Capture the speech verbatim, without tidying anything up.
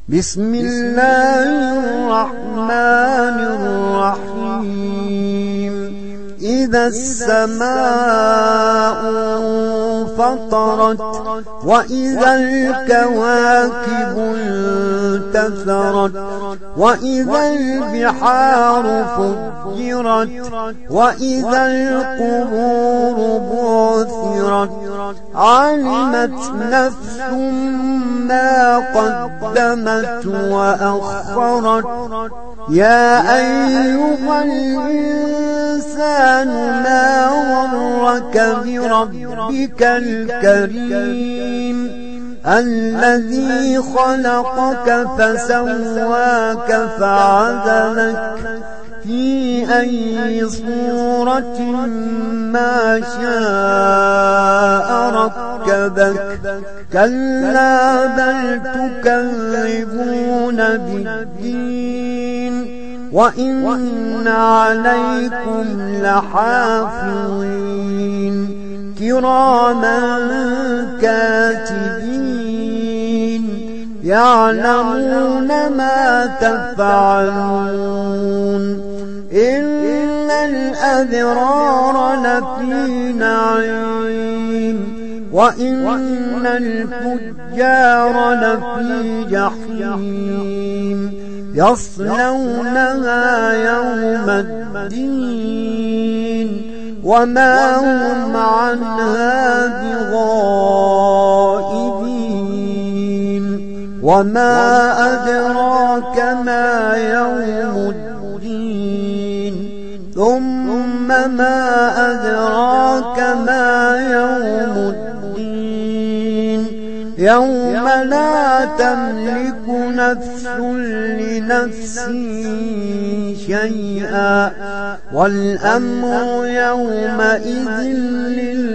بسم الله الرحمن الرحيم إذا السماء انفطرت وإذا الكواكب انتثرت وإذا البحار فجرت وإذا القبور بعثرت علمت نفس ما قدمت وأخرت يا أيها الإنسان ما غرك بربك الكريم الذي خلقك فسواك فعدلك في أي صورة ما شاء ركبك كلا بل تكذبون بالدين وإن عليكم لحافظين كراما كاتبين يعلمون ما تفعلون إن الأبرار لفي نعيم وإن الفجار لفي جحيم يصلونها يوم الدين وما هم عنها بغائبين وما أدراك ما يوم الدين ثم ما أدراك ما يوم الدين يوم لا تملك نفس لنفس شيئا والأمر يومئذ لله